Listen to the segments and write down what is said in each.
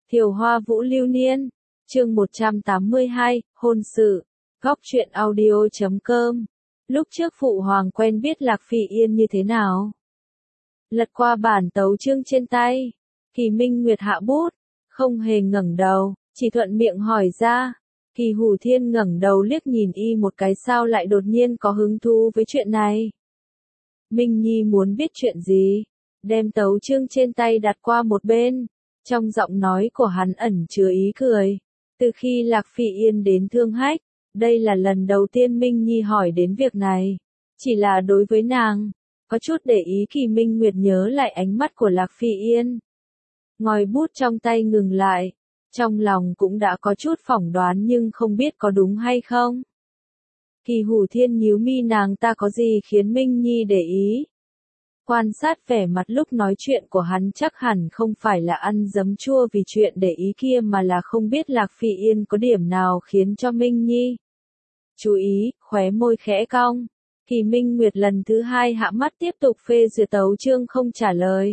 Thiều Hoa Vũ Lưu Niên, chương 182, hôn sự, góc truyện audio.com. Lúc trước Phụ Hoàng quen biết Lạc Phỉ Yên như thế nào? Lật qua bản tấu chương trên tay, Kỳ Minh Nguyệt hạ bút, không hề ngẩng đầu, chỉ thuận miệng hỏi ra. Kỳ Hủ Thiên ngẩng đầu liếc nhìn y một cái, sao lại đột nhiên có hứng thú với chuyện này? Minh Nhi muốn biết chuyện gì? Đem tấu chương trên tay đặt qua một bên. Trong giọng nói của hắn ẩn chứa ý cười. Từ khi Lạc Phỉ Yên đến Thương Hách, đây là lần đầu tiên Minh Nhi hỏi đến việc này. Chỉ là đối với nàng, có chút để ý. Kỳ Minh Nguyệt nhớ lại ánh mắt của Lạc Phỉ Yên. Ngòi bút trong tay ngừng lại. Trong lòng cũng đã có chút phỏng đoán nhưng không biết có đúng hay không. Kỳ Hủ Thiên nhíu mi, nàng ta có gì khiến Minh Nhi để ý? Quan sát vẻ mặt lúc nói chuyện của hắn, chắc hẳn không phải là ăn giấm chua vì chuyện để ý kia, mà là không biết Lạc Phỉ Yên có điểm nào khiến cho Minh Nhi chú ý. Khóe môi khẽ cong, Kỳ Minh Nguyệt lần thứ hai hạ mắt tiếp tục phê duyệt tấu chương không trả lời.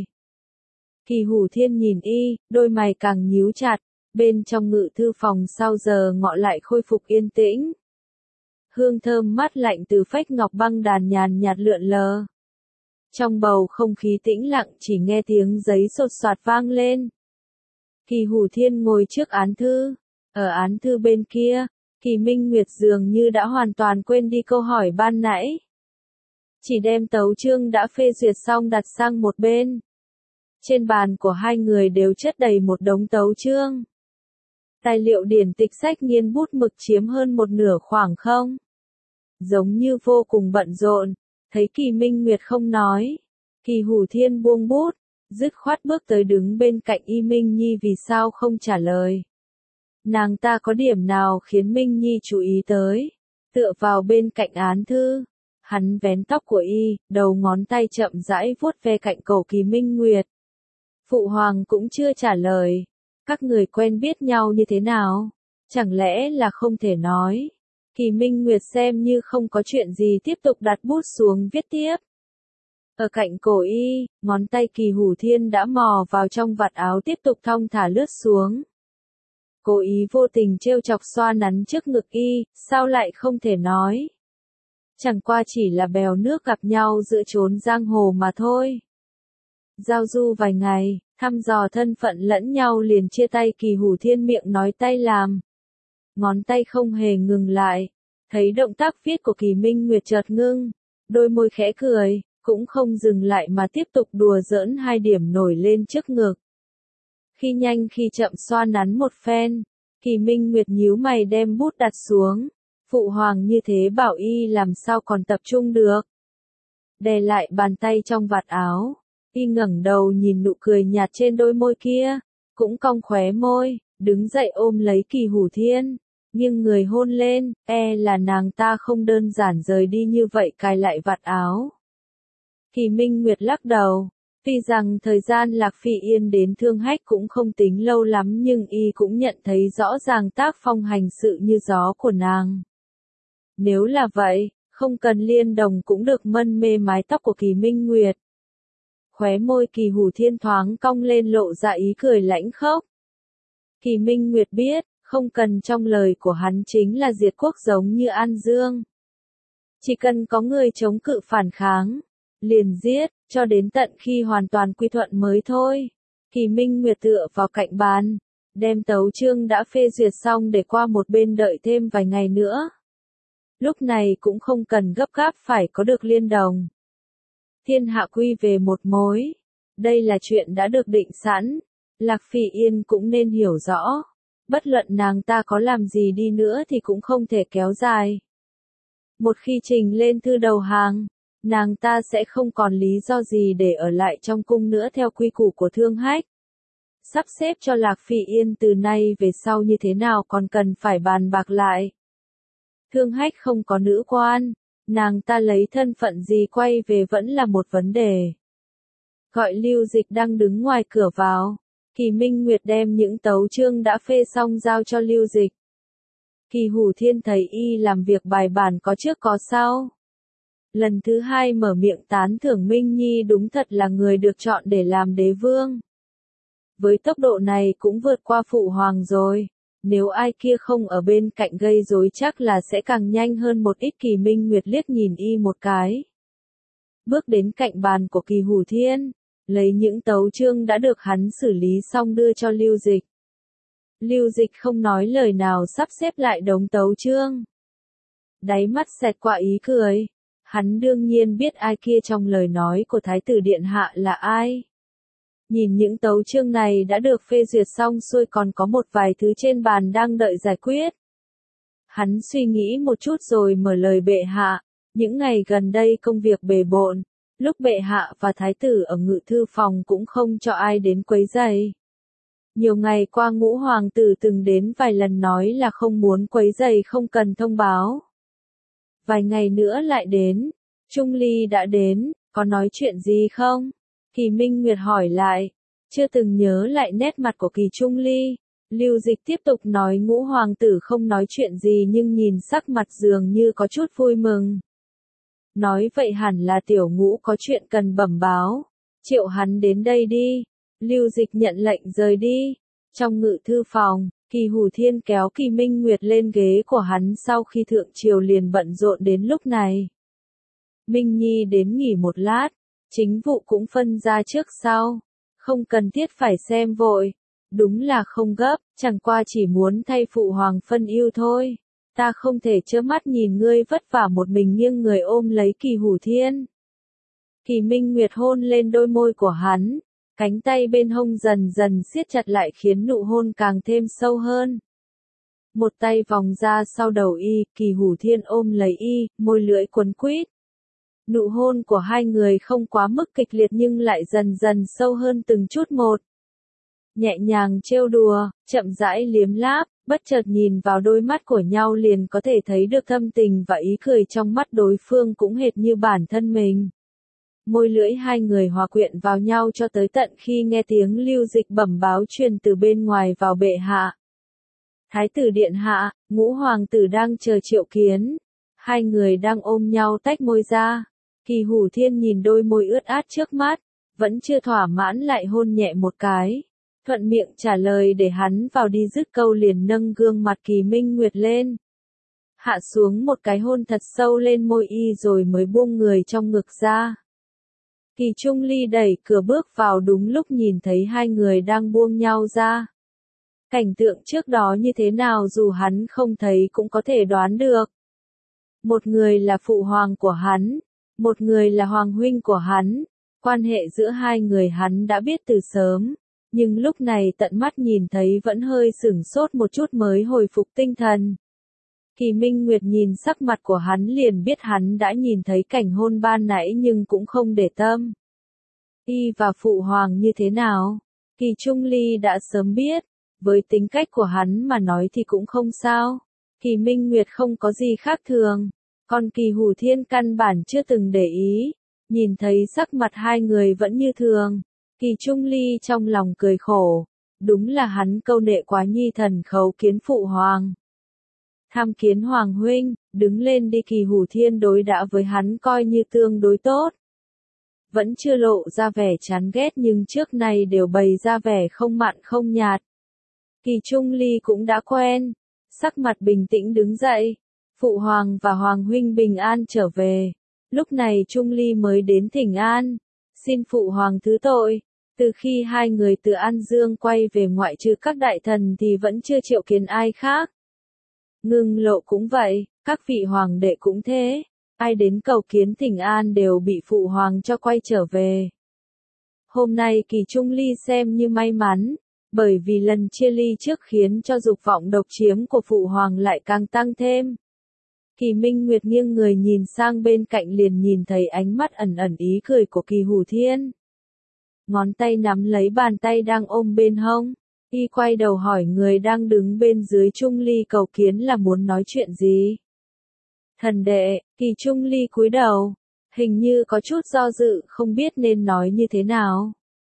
Kỳ Hủ Thiên nhìn y, đôi mày càng nhíu chặt. Bên trong ngự thư phòng sau giờ ngọ lại khôi phục yên tĩnh. Hương thơm mát lạnh từ phách ngọc băng đàn nhàn nhạt lượn lờ. Trong bầu không khí tĩnh lặng chỉ nghe tiếng giấy sột soạt vang lên. Kỳ Hủ Thiên ngồi trước án thư. Ở án thư bên kia, Kỳ Minh Nguyệt dường như đã hoàn toàn quên đi câu hỏi ban nãy. Chỉ đem tấu chương đã phê duyệt xong đặt sang một bên. Trên bàn của hai người đều chất đầy một đống tấu chương. Tài liệu điển tịch sách nghiên bút mực chiếm hơn một nửa khoảng không. Giống như vô cùng bận rộn. Thấy Kỳ Minh Nguyệt không nói, Kỳ Hủ Thiên buông bút, dứt khoát bước tới đứng bên cạnh y. Minh Nhi vì sao không trả lời? Nàng ta có điểm nào khiến Minh Nhi chú ý tới? Tựa vào bên cạnh án thư, hắn vén tóc của y, đầu ngón tay chậm rãi vuốt ve cạnh cổ Kỳ Minh Nguyệt. Phụ Hoàng cũng chưa trả lời. Các người quen biết nhau như thế nào? Chẳng lẽ là không thể nói? Kỳ Minh Nguyệt xem như không có chuyện gì tiếp tục đặt bút xuống viết tiếp. Ở cạnh cổ y, ngón tay Kỳ Hủ Thiên đã mò vào trong vạt áo tiếp tục thong thả lướt xuống. Cố ý vô tình trêu chọc xoa nắn trước ngực y, sao lại không thể nói? Chẳng qua chỉ là bèo nước gặp nhau giữa chốn giang hồ mà thôi. Giao du vài ngày, thăm dò thân phận lẫn nhau liền chia tay. Kỳ Hủ Thiên miệng nói tay làm. Ngón tay không hề ngừng lại. Thấy động tác viết của Kỳ Minh Nguyệt chợt ngưng, đôi môi khẽ cười, cũng không dừng lại mà tiếp tục đùa giỡn hai điểm nổi lên trước ngực. Khi nhanh khi chậm xoa nắn một phen, Kỳ Minh Nguyệt nhíu mày đem bút đặt xuống. Phụ Hoàng như thế bảo y làm sao còn tập trung được. Đè lại bàn tay trong vạt áo, y ngẩng đầu nhìn nụ cười nhạt trên đôi môi kia, cũng cong khóe môi, đứng dậy ôm lấy Kỳ Hủ Thiên. Nhưng người hôn lên, là nàng ta không đơn giản rời đi như vậy cài lại vạt áo. Kỳ Minh Nguyệt lắc đầu, tuy rằng thời gian Lạc Phỉ Yên đến Thương Hách cũng không tính lâu lắm nhưng y cũng nhận thấy rõ ràng tác phong hành sự như gió của nàng. Nếu là vậy, không cần liên đồng cũng được. Mân mê mái tóc của Kỳ Minh Nguyệt. Khóe môi Kỳ Hủ Thiên thoáng cong lên lộ ra ý cười lãnh khốc. Kỳ Minh Nguyệt biết, không cần trong lời của hắn chính là diệt quốc giống như An Dương. Chỉ cần có người chống cự phản kháng, liền giết, cho đến tận khi hoàn toàn quy thuận mới thôi. Kỳ Minh Nguyệt tựa vào cạnh bàn, đem tấu chương đã phê duyệt xong để qua một bên đợi thêm vài ngày nữa. Lúc này cũng không cần gấp gáp phải có được liên đồng. Thiên hạ quy về một mối. Đây là chuyện đã được định sẵn. Lạc Phỉ Yên cũng nên hiểu rõ. Bất luận nàng ta có làm gì đi nữa thì cũng không thể kéo dài. Một khi trình lên thư đầu hàng, nàng ta sẽ không còn lý do gì để ở lại trong cung nữa theo quy củ của Thương Hách. Sắp xếp cho Lạc Phỉ Yên từ nay về sau như thế nào còn cần phải bàn bạc lại. Thương Hách không có nữ quan, nàng ta lấy thân phận gì quay về vẫn là một vấn đề. Gọi Lưu Dịch đang đứng ngoài cửa vào. Kỳ Minh Nguyệt đem những tấu chương đã phê xong giao cho Lưu Dịch. Kỳ Hủ Thiên thấy y làm việc bài bản có trước có sau. Lần thứ hai mở miệng tán thưởng Minh Nhi đúng thật là người được chọn để làm đế vương. với tốc độ này cũng vượt qua phụ hoàng rồi. Nếu ai kia không ở bên cạnh gây rối chắc là sẽ càng nhanh hơn một ít. Kỳ Minh Nguyệt liếc nhìn y một cái. Bước đến cạnh bàn của Kỳ Hủ Thiên, lấy những tấu chương đã được hắn xử lý xong đưa cho Lưu Dịch. Lưu Dịch không nói lời nào sắp xếp lại đống tấu chương. Đáy mắt xẹt qua ý cười. Hắn đương nhiên biết ai kia trong lời nói của Thái tử Điện Hạ là ai. Nhìn những tấu chương này đã được phê duyệt xong xuôi, còn có một vài thứ trên bàn đang đợi giải quyết. Hắn suy nghĩ một chút rồi mở lời: bệ hạ, những ngày gần đây công việc bề bộn, lúc bệ hạ và thái tử ở ngự thư phòng cũng không cho ai đến quấy rầy. Nhiều ngày qua Ngũ hoàng tử từng đến vài lần nói là không muốn quấy rầy, không cần thông báo. Vài ngày nữa lại đến. Trung Ly đã đến, có nói chuyện gì không? Kỳ Minh Nguyệt hỏi lại. Chưa từng nhớ lại nét mặt của Kỳ Trung Ly. Lưu Dịch tiếp tục nói: Ngũ hoàng tử không nói chuyện gì nhưng nhìn sắc mặt dường như có chút vui mừng. Nói vậy hẳn là tiểu Ngũ có chuyện cần bẩm báo. Triệu hắn đến đây đi. Lưu Dịch nhận lệnh rời đi. Trong ngự thư phòng, Kỳ Hủ Thiên kéo Kỳ Minh Nguyệt lên ghế của hắn. Sau khi thượng triều liền bận rộn đến lúc này. Minh Nhi đến nghỉ một lát, chính vụ cũng phân ra trước sau. Không cần thiết phải xem vội. Đúng là không gấp, chẳng qua chỉ muốn thay phụ hoàng phân ưu thôi. Ta không thể trơ mắt nhìn ngươi vất vả một mình nghiêng người ôm lấy Kỳ Hủ Thiên. Kỳ Minh Nguyệt hôn lên đôi môi của hắn, cánh tay bên hông dần dần siết chặt lại khiến nụ hôn càng thêm sâu hơn. Một tay vòng ra sau đầu y, Kỳ Hủ Thiên ôm lấy y, môi lưỡi quấn quýt. Nụ hôn của hai người không quá mức kịch liệt nhưng lại dần dần sâu hơn từng chút một. Nhẹ nhàng trêu đùa, chậm rãi liếm láp, bất chợt nhìn vào đôi mắt của nhau liền có thể thấy được thâm tình và ý cười trong mắt đối phương cũng hệt như bản thân mình. Môi lưỡi hai người hòa quyện vào nhau cho tới tận khi nghe tiếng Lưu Dịch bẩm báo truyền từ bên ngoài vào: bệ hạ. Thái tử Điện Hạ, Ngũ hoàng tử đang chờ triệu kiến. Hai người đang ôm nhau tách môi ra. Kỳ Hủ Thiên nhìn đôi môi ướt át trước mắt, vẫn chưa thỏa mãn lại hôn nhẹ một cái. Thuận miệng trả lời để hắn vào đi, dứt câu liền nâng gương mặt Kỳ Minh Nguyệt lên. Hạ xuống một cái hôn thật sâu lên môi y rồi mới buông người trong ngực ra. Kỳ Trung Ly đẩy cửa bước vào đúng lúc nhìn thấy hai người đang buông nhau ra. Cảnh tượng trước đó như thế nào dù hắn không thấy cũng có thể đoán được. Một người là phụ hoàng của hắn, một người là hoàng huynh của hắn. Quan hệ giữa hai người hắn đã biết từ sớm, nhưng lúc này tận mắt nhìn thấy vẫn hơi sửng sốt một chút mới hồi phục tinh thần. Kỳ Minh Nguyệt nhìn sắc mặt của hắn liền biết hắn đã nhìn thấy cảnh hôn ban nãy nhưng cũng không để tâm. Y và phụ hoàng như thế nào? Kỳ Trung Ly đã sớm biết, với tính cách của hắn mà nói thì cũng không sao. Kỳ Minh Nguyệt không có gì khác thường, còn Kỳ Hủ Thiên căn bản chưa từng để ý, nhìn thấy sắc mặt hai người vẫn như thường. Kỳ Trung Ly trong lòng cười khổ, đúng là hắn câu nệ quá, nhi thần khấu kiến phụ hoàng. Tham kiến hoàng huynh, đứng lên đi. Kỳ Hủ Thiên đối đãi với hắn coi như tương đối tốt. Vẫn chưa lộ ra vẻ chán ghét nhưng trước nay đều bày ra vẻ không mặn không nhạt. Kỳ Trung Ly cũng đã quen, sắc mặt bình tĩnh đứng dậy. Phụ hoàng và hoàng huynh bình an trở về. Lúc này Trung Ly mới đến thỉnh an. Xin phụ hoàng thứ tội. Từ khi hai người từ An Dương quay về ngoại trừ các đại thần thì vẫn chưa triệu kiến ai khác. Ngưng Lộ cũng vậy, các vị hoàng đệ cũng thế. Ai đến cầu kiến thỉnh an đều bị phụ hoàng cho quay trở về. Hôm nay Kỳ Trung Ly xem như may mắn, bởi vì lần chia ly trước khiến cho dục vọng độc chiếm của phụ hoàng lại càng tăng thêm. Kỳ Minh Nguyệt nghiêng người nhìn sang bên cạnh liền nhìn thấy ánh mắt ẩn ẩn ý cười của Kỳ Hủ Thiên. Ngón tay nắm lấy bàn tay đang ôm bên hông, y quay đầu hỏi người đang đứng bên dưới Trung Ly cầu kiến là muốn nói chuyện gì. Thần đệ. Kỳ Trung Ly cúi đầu, hình như có chút do dự không biết nên nói như thế nào.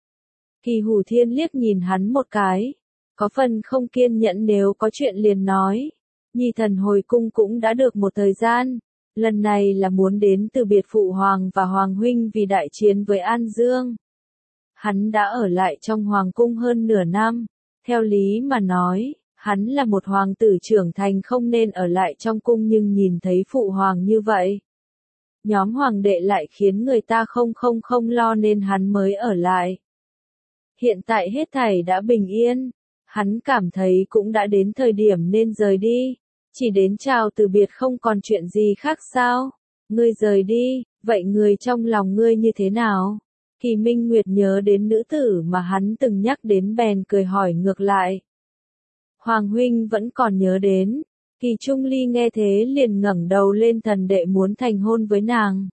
Kỳ Hủ Thiên liếc nhìn hắn một cái, có phần không kiên nhẫn, nếu có chuyện liền nói. Nhi thần hồi cung cũng đã được một thời gian, lần này là muốn đến từ biệt phụ hoàng và hoàng huynh vì đại chiến với An Dương. Hắn đã ở lại trong hoàng cung hơn nửa năm. Theo lý mà nói, hắn là một hoàng tử trưởng thành không nên ở lại trong cung, nhưng nhìn thấy phụ hoàng như vậy. Nhóm hoàng đệ lại khiến người ta không lo nên hắn mới ở lại. Hiện tại hết thảy đã bình yên, hắn cảm thấy cũng đã đến thời điểm nên rời đi. Chỉ đến chào từ biệt không còn chuyện gì khác sao? Ngươi rời đi, vậy người trong lòng ngươi như thế nào? Kỳ Minh Nguyệt nhớ đến nữ tử mà hắn từng nhắc đến bèn cười hỏi ngược lại. Hoàng huynh vẫn còn nhớ đến. Kỳ Trung Ly nghe thế liền ngẩng đầu lên, thần đệ muốn thành hôn với nàng.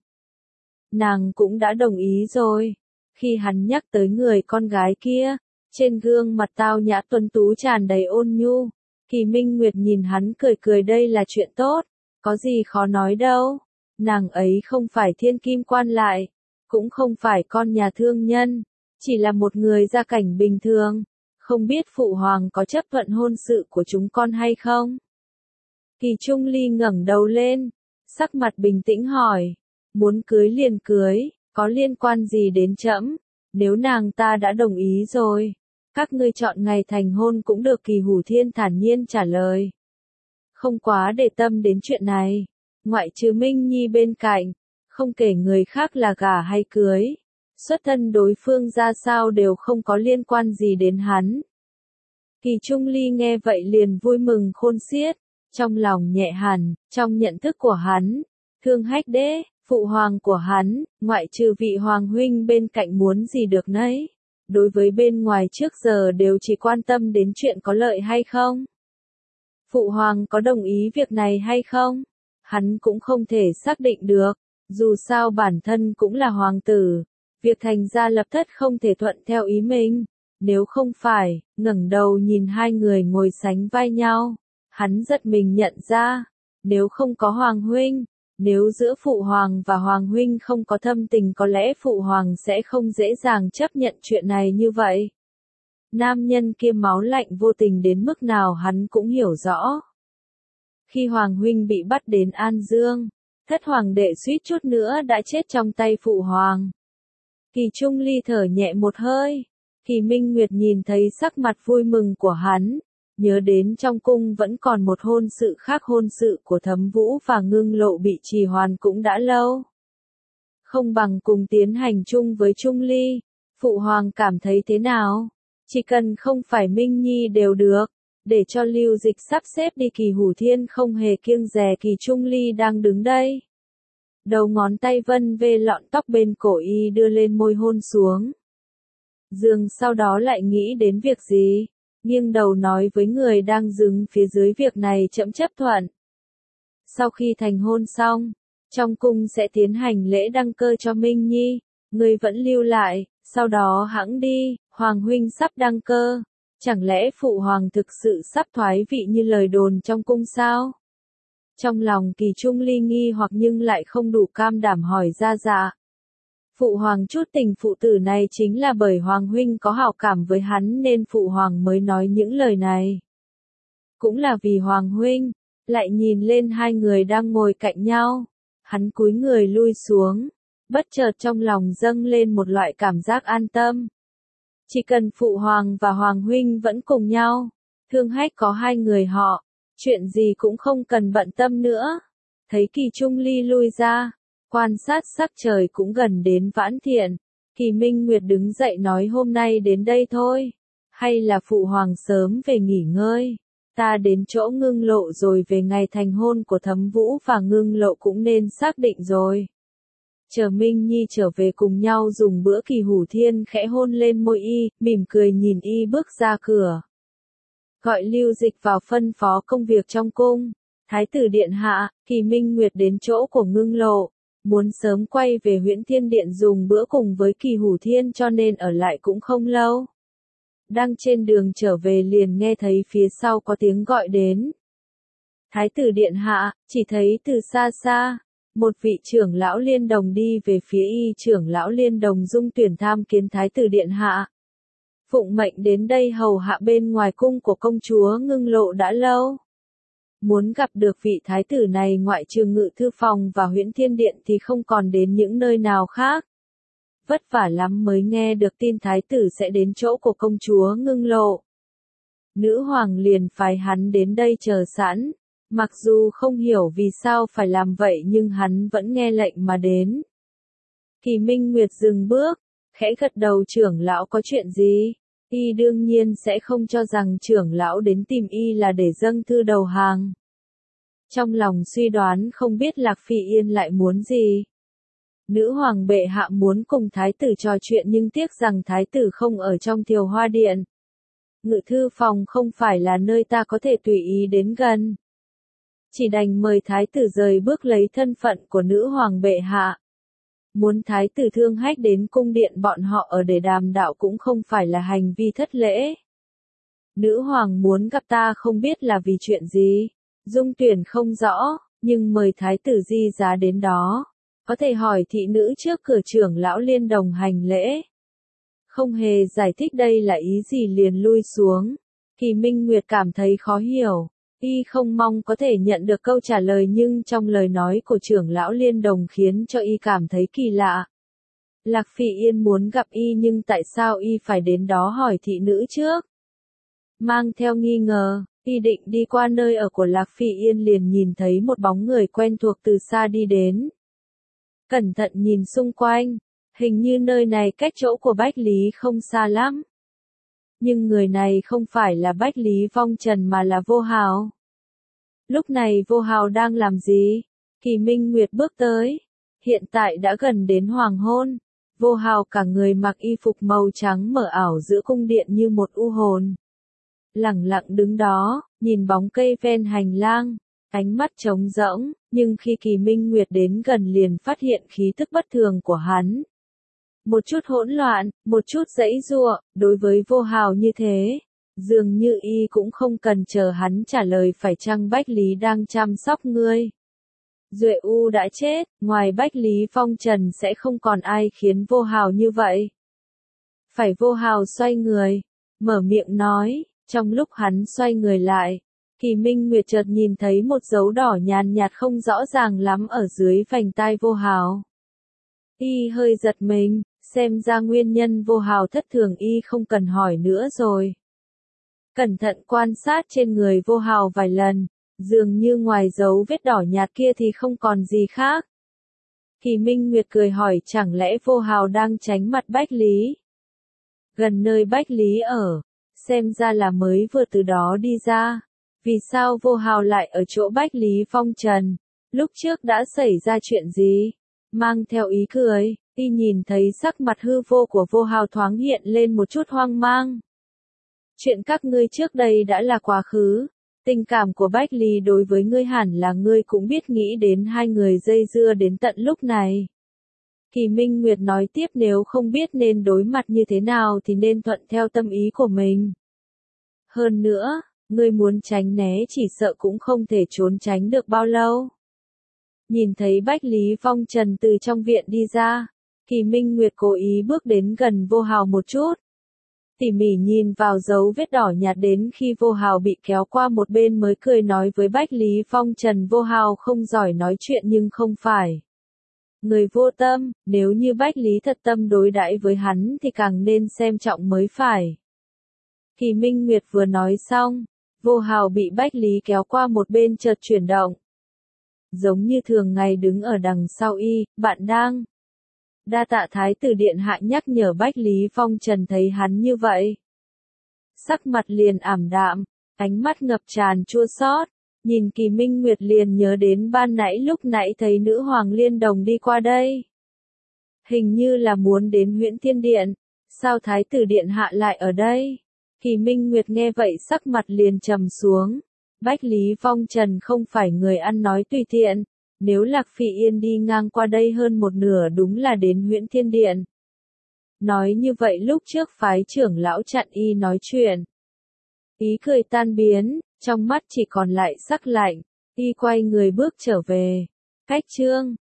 Nàng cũng đã đồng ý rồi. Khi hắn nhắc tới người con gái kia, trên gương mặt tao nhã tuấn tú tràn đầy ôn nhu. Kỳ Minh Nguyệt nhìn hắn cười cười, đây là chuyện tốt, có gì khó nói đâu. Nàng ấy không phải thiên kim quan lại, cũng không phải con nhà thương nhân, chỉ là một người gia cảnh bình thường. Không biết phụ hoàng có chấp thuận hôn sự của chúng con hay không? Kỳ Trung Ly ngẩng đầu lên, sắc mặt bình tĩnh hỏi, muốn cưới liền cưới, có liên quan gì đến trẫm? Nếu nàng ta đã đồng ý rồi, các ngươi chọn ngày thành hôn cũng được. Kỳ Hủ Thiên thản nhiên trả lời. Không quá để tâm đến chuyện này, ngoại trừ Minh Nhi bên cạnh, không kể người khác là gả hay cưới, xuất thân đối phương ra sao đều không có liên quan gì đến hắn. Kỳ Trung Ly nghe vậy liền vui mừng khôn xiết, trong lòng nhẹ hẳn. Trong nhận thức của hắn, Thương Hách Đế, phụ hoàng của hắn, ngoại trừ vị hoàng huynh bên cạnh muốn gì được nấy. Đối với bên ngoài trước giờ đều chỉ quan tâm đến chuyện có lợi hay không. Phụ hoàng có đồng ý việc này hay không? Hắn cũng không thể xác định được, dù sao bản thân cũng là hoàng tử, việc thành gia lập thất không thể thuận theo ý mình. Nếu không phải, ngẩng đầu nhìn hai người ngồi sánh vai nhau, hắn giật mình nhận ra, nếu không có hoàng huynh, nếu giữa phụ hoàng và hoàng huynh không có thâm tình, có lẽ phụ hoàng sẽ không dễ dàng chấp nhận chuyện này như vậy. Nam nhân kia máu lạnh vô tình đến mức nào hắn cũng hiểu rõ. Khi hoàng huynh bị bắt đến An Dương, thất hoàng đệ suýt chút nữa đã chết trong tay phụ hoàng. Kỳ Trung Ly thở nhẹ một hơi. Kỳ Minh Nguyệt nhìn thấy sắc mặt vui mừng của hắn, nhớ đến trong cung vẫn còn một hôn sự khác, hôn sự của Thấm Vũ và Ngưng Lộ bị trì hoãn cũng đã lâu. Không bằng cùng tiến hành chung với Trung Ly. Phụ hoàng cảm thấy thế nào? Chỉ cần không phải Minh Nhi đều được, để cho Lưu Dịch sắp xếp đi. Kỳ Hủ Thiên không hề kiêng dè. Kỳ Trung Ly đang đứng đây, đầu ngón tay vân về lọn tóc bên cổ y, đưa lên môi hôn xuống. Dương sau đó lại nghĩ đến việc gì, nghiêng đầu nói với người đang đứng phía dưới, việc này trẫm chấp thuận. Sau khi thành hôn xong, trong cung sẽ tiến hành lễ đăng cơ cho Minh Nhi, người vẫn lưu lại, sau đó hẵng đi. Hoàng huynh sắp đăng cơ, chẳng lẽ phụ hoàng thực sự sắp thoái vị như lời đồn trong cung sao? Trong lòng Kỳ Trung Ly nghi hoặc nhưng lại không đủ cam đảm hỏi ra. Dạ. Phụ hoàng chút tình phụ tử này chính là bởi hoàng huynh có hảo cảm với hắn nên phụ hoàng mới nói những lời này. Cũng là vì hoàng huynh. Lại nhìn lên hai người đang ngồi cạnh nhau, hắn cúi người lui xuống, bất chợt trong lòng dâng lên một loại cảm giác an tâm. Chỉ cần phụ hoàng và hoàng huynh vẫn cùng nhau, Thương Hách có hai người họ, chuyện gì cũng không cần bận tâm nữa. Thấy Kỳ Trung Ly lui ra, quan sát sắc trời cũng gần đến vãn thiện, Kỳ Minh Nguyệt đứng dậy nói, hôm nay đến đây thôi, hay là phụ hoàng sớm về nghỉ ngơi. Ta đến chỗ Ngưng Lộ rồi, về ngày thành hôn của Thấm Vũ và Ngưng Lộ cũng nên xác định rồi. Chờ Minh Nhi trở về cùng nhau dùng bữa. Kỳ Hủ Thiên khẽ hôn lên môi y, mỉm cười nhìn y bước ra cửa. Gọi Lưu Dịch vào phân phó công việc trong cung. Thái tử điện hạ, Kỳ Minh Nguyệt đến chỗ của Ngưng Lộ, muốn sớm quay về Huyễn Thiên Điện dùng bữa cùng với Kỳ Hủ Thiên cho nên ở lại cũng không lâu. Đang trên đường trở về liền nghe thấy phía sau có tiếng gọi đến. Thái tử điện hạ, chỉ thấy từ xa xa, một vị trưởng lão Liên Đồng đi về phía y. Trưởng lão Liên Đồng dung tuyển tham kiến Thái tử điện hạ. Phụng mệnh đến đây hầu hạ bên ngoài cung của công chúa Ngưng Lộ đã lâu. Muốn gặp được vị thái tử này ngoại trừ Ngự thư phòng và Huyễn Thiên Điện thì không còn đến những nơi nào khác. vất vả lắm mới nghe được tin thái tử sẽ đến chỗ của công chúa Ngưng Lộ. Nữ hoàng liền phái hắn đến đây chờ sẵn, mặc dù không hiểu vì sao phải làm vậy nhưng hắn vẫn nghe lệnh mà đến. Kỳ Minh Nguyệt dừng bước, khẽ gật đầu. Trưởng lão có chuyện gì? Y đương nhiên sẽ không cho rằng trưởng lão đến tìm y là để dâng thư đầu hàng. Trong lòng suy đoán không biết Lạc Phi Yên lại muốn gì. Nữ hoàng bệ hạ muốn cùng thái tử trò chuyện nhưng tiếc rằng thái tử không ở trong Thiều Hoa Điện. Ngự thư phòng không phải là nơi ta có thể tùy ý đến gần. Chỉ đành mời thái tử rời bước lấy thân phận của nữ hoàng bệ hạ. Muốn thái tử Thương Hách đến cung điện bọn họ ở để đàm đạo cũng không phải là hành vi thất lễ. Nữ hoàng muốn gặp ta không biết là vì chuyện gì. Dung Tuyển không rõ, nhưng mời thái tử Di Giá đến đó. Có thể hỏi thị nữ trước cửa trưởng lão Liên đồng hành lễ. Không hề giải thích đây là ý gì liền lui xuống. Kỳ Minh Nguyệt cảm thấy khó hiểu. Y không mong có thể nhận được câu trả lời nhưng trong lời nói của trưởng lão Liên đồng khiến cho y cảm thấy kỳ lạ. Lạc Phi Yên muốn gặp y nhưng tại sao y phải đến đó hỏi thị nữ trước? Mang theo nghi ngờ, y định đi qua nơi ở của Lạc Phi Yên liền nhìn thấy một bóng người quen thuộc từ xa đi đến. Cẩn thận nhìn xung quanh, hình như nơi này cách chỗ của Bách Lý không xa lắm. Nhưng người này không phải là Bách Lý Vong Trần mà là Vô Hào. Lúc này Vô Hào đang làm gì? Kỳ Minh Nguyệt bước tới. Hiện tại đã gần đến hoàng hôn. Vô Hào cả người mặc y phục màu trắng mở ảo giữa cung điện như một u hồn. Lẳng lặng đứng đó, nhìn bóng cây ven hành lang, ánh mắt trống rỗng, nhưng khi Kỳ Minh Nguyệt đến gần liền phát hiện khí tức bất thường của hắn. Một chút hỗn loạn, một chút giãy giụa, đối với Vô Hào như thế, dường như y cũng không cần chờ hắn trả lời phải chăng Bách Lý đang chăm sóc ngươi. Duệ U đã chết, ngoài Bách Lý Phong Trần sẽ không còn ai khiến Vô Hào như vậy. Phải Vô Hào xoay người, mở miệng nói, trong lúc hắn xoay người lại, Kỳ Minh Nguyệt chợt nhìn thấy một dấu đỏ nhàn nhạt không rõ ràng lắm ở dưới vành tai Vô Hào. Y hơi giật mình, xem ra nguyên nhân Vô Hào thất thường y không cần hỏi nữa rồi. Cẩn thận quan sát trên người Vô Hào vài lần, dường như ngoài dấu vết đỏ nhạt kia thì không còn gì khác. Kỳ Minh Nguyệt cười hỏi chẳng lẽ Vô Hào đang tránh mặt Bách Lý? Gần nơi Bách Lý ở, xem ra là mới vừa từ đó đi ra. Vì sao Vô Hào lại ở chỗ Bách Lý Phong Trần? Lúc trước đã xảy ra chuyện gì? Mang theo ý cười, y nhìn thấy sắc mặt hư vô của Vô Hào thoáng hiện lên một chút hoang mang. Chuyện các ngươi trước đây đã là quá khứ. Tình cảm của Bách Lý đối với ngươi hẳn là ngươi cũng biết nghĩ đến hai người dây dưa đến tận lúc này. Kỳ Minh Nguyệt nói tiếp nếu không biết nên đối mặt như thế nào thì nên thuận theo tâm ý của mình. Hơn nữa, ngươi muốn tránh né chỉ sợ cũng không thể trốn tránh được bao lâu. Nhìn thấy Bách Lý Phong Trần từ trong viện đi ra, Kỳ Minh Nguyệt cố ý bước đến gần Vô Hào một chút. Tỉ mỉ nhìn vào dấu vết đỏ nhạt đến khi Vô Hào bị kéo qua một bên mới cười nói với Bách Lý Phong Trần Vô Hào không giỏi nói chuyện nhưng không phải người vô tâm, nếu như Bách Lý thật tâm đối đãi với hắn thì càng nên xem trọng mới phải. Kỳ Minh Nguyệt vừa nói xong, Vô Hào bị Bách Lý kéo qua một bên chợt chuyển động. Giống như thường ngày đứng ở đằng sau y, bạn đang. Đa tạ Thái tử điện hạ nhắc nhở Bách Lý Phong Trần thấy hắn như vậy. Sắc mặt liền ảm đạm, ánh mắt ngập tràn chua xót, nhìn Kỳ Minh Nguyệt liền nhớ đến ban nãy lúc nãy thấy nữ hoàng Liên đồng đi qua đây. Hình như là muốn đến Huyễn Thiên Điện, sao Thái tử điện hạ lại ở đây? Kỳ Minh Nguyệt nghe vậy sắc mặt liền trầm xuống. Bách Lý Phong Trần không phải người ăn nói tùy tiện, nếu Lạc Phi Yên đi ngang qua đây hơn một nửa đúng là đến Huyễn Thiên Điện. Nói như vậy lúc trước phái trưởng lão chặn y nói chuyện. Ý cười tan biến, trong mắt chỉ còn lại sắc lạnh, y quay người bước trở về. Cách chương